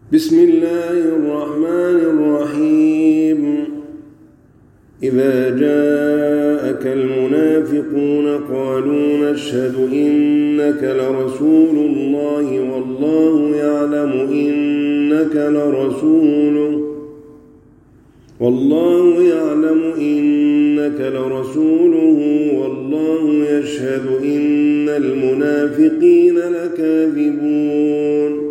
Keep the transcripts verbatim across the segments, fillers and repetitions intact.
بسم الله الرحمن الرحيم إذا جاءك المنافقون قالوا نشهد إنك لرسول الله والله يعلم إنك لرسوله والله يعلم إنك لرسوله والله يشهد إن المنافقين لكاذبون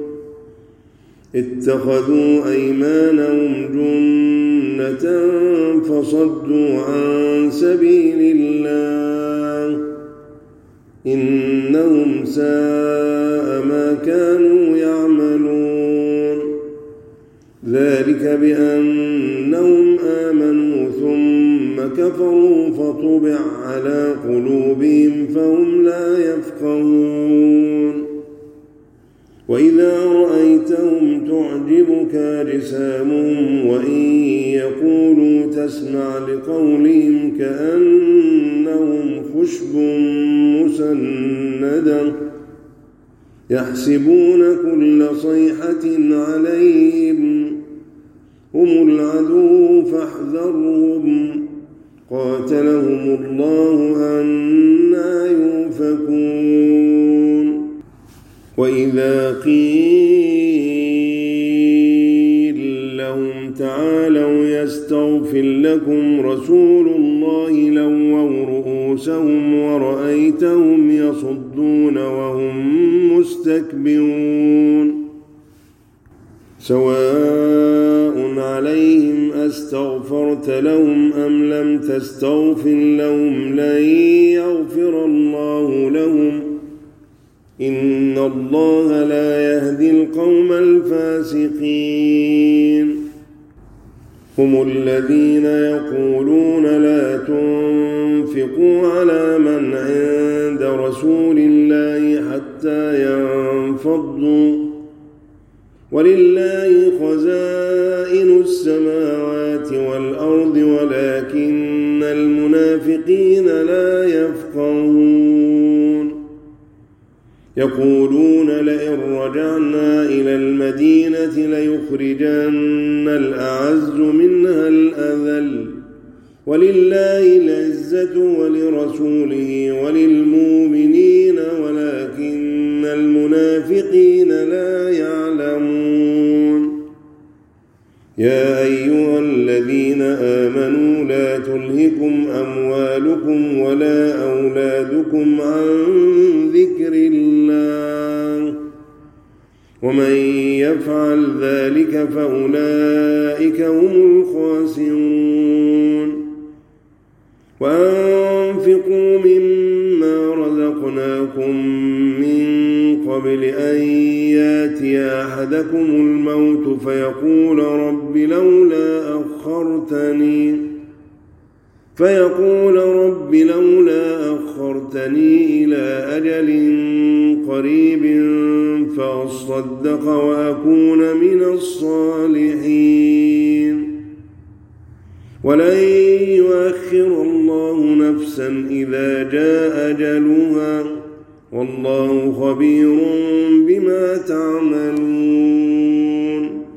اتخذوا أيمانهم جنة فصدوا عن سبيل الله إنهم ساء ما كانوا يعملون ذلك بأنهم آمنوا ثم كفروا فطبع على قلوبهم فهم لا يفقهون وإذا رأيتهم تعجبك أجسامهم وإن يقولوا تسمع لقولهم كأنهم خشب مسندة يحسبون كل صيحة عليهم هم العدو فاحذرهم قاتلهم الله أنى يؤفكون وإذا قيل لهم تعالوا يستغفر لكم رسول الله لووا رؤوسهم ورأيتهم يصدون وهم مستكبرون سواء عليهم أستغفرت لهم أم لم تستغفر لهم لن يغفر الله لهم إن الله لا يهدي القوم الفاسقين هم الذين يقولون لا تنفقوا على من عند رسول الله حتى ينفضوا ولله خزائن السماوات والأرض ولكن المنافقين لا يفقهون يقولون لئن رجعنا إلى المدينة ليخرجن الأعز منها الأذل ولله العزة ولرسوله وللمؤمنين ولكن المنافقين لا يعلمون يا أيها الذين آمنوا لا تلهكم أموالكم ولا أولادكم عن ذكر الله ومن يفعل ذلك فأولئك هم الخاسرون وأنفقوا مما رزقناكم من قبل أن ياتي أحدكم الموت فيقول رب لولا أخرتني فيقول رب لولا أخرتني إلى أجل قريب فأصدق وأكون من الصالحين ولن يؤخر الله نفسا إذا جاء أجلها والله خبير بما تعملون